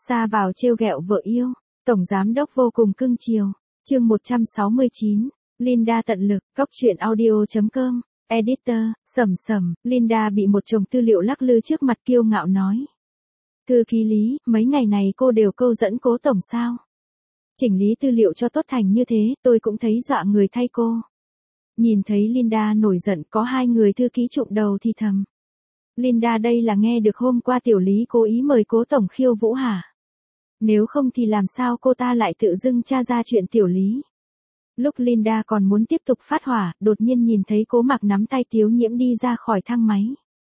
Ra vào trêu ghẹo vợ yêu, tổng giám đốc vô cùng cưng chiều. Chương 169, Linda tận lực, cóc truyện audio.com, editor, Sầm, Linda bị một chồng tư liệu lắc lư trước mặt kiêu ngạo nói. Thư ký Lý, mấy ngày này cô đều câu dẫn Cố tổng sao? Chỉnh lý tư liệu cho tốt thành như thế, tôi cũng thấy dọa người thay cô. Nhìn thấy Linda nổi giận, có hai người thư ký trụm đầu thì thầm. Linda đây là nghe được hôm qua tiểu Lý cố ý mời Cố tổng khiêu vũ hả? Nếu không thì làm sao cô ta lại tự dưng tra ra chuyện tiểu Lý? Lúc Linda còn muốn tiếp tục phát hỏa, đột nhiên nhìn thấy Cố Mạc nắm tay Tiếu Nhiễm đi ra khỏi thang máy.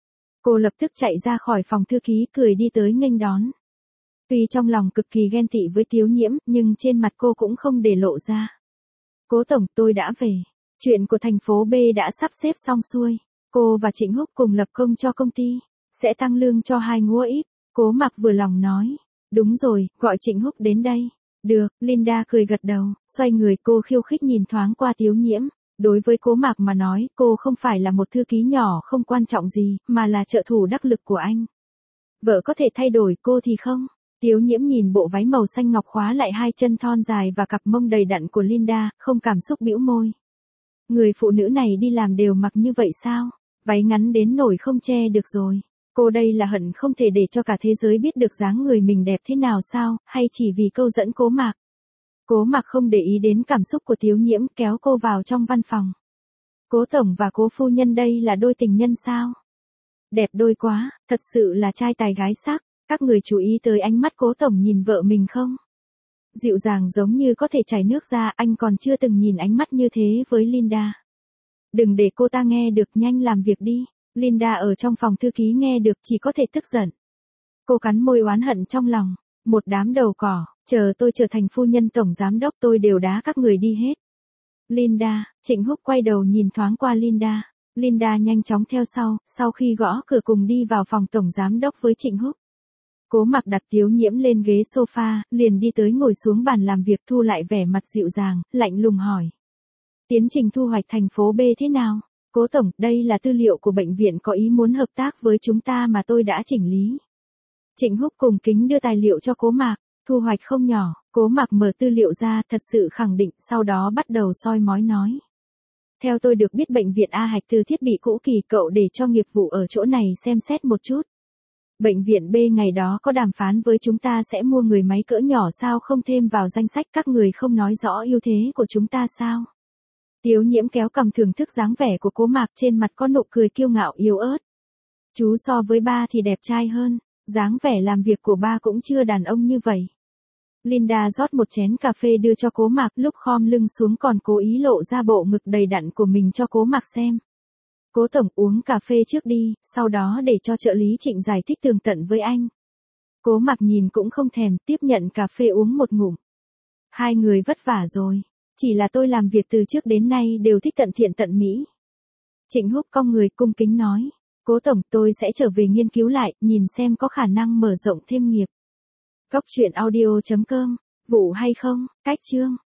Cô lập tức chạy ra khỏi phòng thư ký cười đi tới nghênh đón. Tuy trong lòng cực kỳ ghen tị với Tiếu Nhiễm, nhưng trên mặt cô cũng không để lộ ra. Cố tổng, tôi đã về. Chuyện của thành phố B đã sắp xếp xong xuôi. Cô và Trịnh Húc cùng lập công cho công ty. Sẽ tăng lương cho 2 ngũa íp. Cố Mạc vừa lòng nói. Đúng rồi, gọi Trịnh Húc đến đây. Được, Linda cười gật đầu, xoay người cô khiêu khích nhìn thoáng qua Tiếu Nhiễm. Đối với Cố Mạc mà nói, cô không phải là một thư ký nhỏ không quan trọng gì, mà là trợ thủ đắc lực của anh. Vợ có thể thay đổi, cô thì không. Tiếu Nhiễm nhìn bộ váy màu xanh ngọc khóa lại hai chân thon dài và cặp mông đầy đặn của Linda, không cảm xúc bĩu môi. Người phụ nữ này đi làm đều mặc như vậy sao? Váy ngắn đến nổi không che được rồi. Cô đây là hận không thể để cho cả thế giới biết được dáng người mình đẹp thế nào sao, hay chỉ vì câu dẫn Cố Mạc? Cố Mạc không để ý đến cảm xúc của Tiếu Nhiễm, kéo cô vào trong văn phòng. Cố tổng và Cố phu nhân đây là đôi tình nhân sao? Đẹp đôi quá, thật sự là trai tài gái sắc. Các người chú ý tới ánh mắt Cố tổng nhìn vợ mình không? Dịu dàng giống như có thể chảy nước ra, anh còn chưa từng nhìn ánh mắt như thế với Linda. Đừng để cô ta nghe được, nhanh làm việc đi. Linda ở trong phòng thư ký nghe được chỉ có thể tức giận. Cô cắn môi oán hận trong lòng. Một đám đầu cỏ, chờ tôi trở thành phu nhân tổng giám đốc tôi đều đá các người đi hết. Linda, Trịnh Húc quay đầu nhìn thoáng qua Linda. Linda nhanh chóng theo sau khi gõ cửa cùng đi vào phòng tổng giám đốc với Trịnh Húc. Cố Mạc đặt Tiếu Nhiễm lên ghế sofa, liền đi tới ngồi xuống bàn làm việc, thu lại vẻ mặt dịu dàng, lạnh lùng hỏi. Tiến trình thu hoạch thành phố B thế nào? Cố tổng, đây là tư liệu của bệnh viện có ý muốn hợp tác với chúng ta mà tôi đã chỉnh lý. Trịnh Húc cùng kính đưa tài liệu cho Cố Mạc, thu hoạch không nhỏ. Cố Mạc mở tư liệu ra, thật sự khẳng định, sau đó bắt đầu soi mói nói. Theo tôi được biết bệnh viện A Hạch từ thiết bị cũ kỳ, cậu để cho nghiệp vụ ở chỗ này xem xét một chút. Bệnh viện B ngày đó có đàm phán với chúng ta sẽ mua người máy cỡ nhỏ, sao không thêm vào danh sách, các người không nói rõ ưu thế của chúng ta sao? Tiếu Nhiễm kéo cằm thưởng thức dáng vẻ của Cố Mạc, trên mặt có nụ cười kiêu ngạo yếu ớt. Chú so với ba thì đẹp trai hơn, dáng vẻ làm việc của ba cũng chưa đàn ông như vậy. Linda rót một chén cà phê đưa cho Cố Mạc, lúc khom lưng xuống còn cố ý lộ ra bộ ngực đầy đặn của mình cho Cố Mạc xem. Cố tổng, uống cà phê trước đi, sau đó để cho trợ lý Trịnh giải thích tường tận với anh. Cố Mạc nhìn cũng không thèm, tiếp nhận cà phê uống một ngụm. Hai người vất vả rồi, chỉ là tôi làm việc từ trước đến nay đều thích tận thiện tận mỹ. Trịnh Húc cong người cung kính nói. Cố tổng, tôi sẽ trở về nghiên cứu lại, nhìn xem có khả năng mở rộng thêm nghiệp. Cóc truyện audio.com, vụ hay không, cách chương.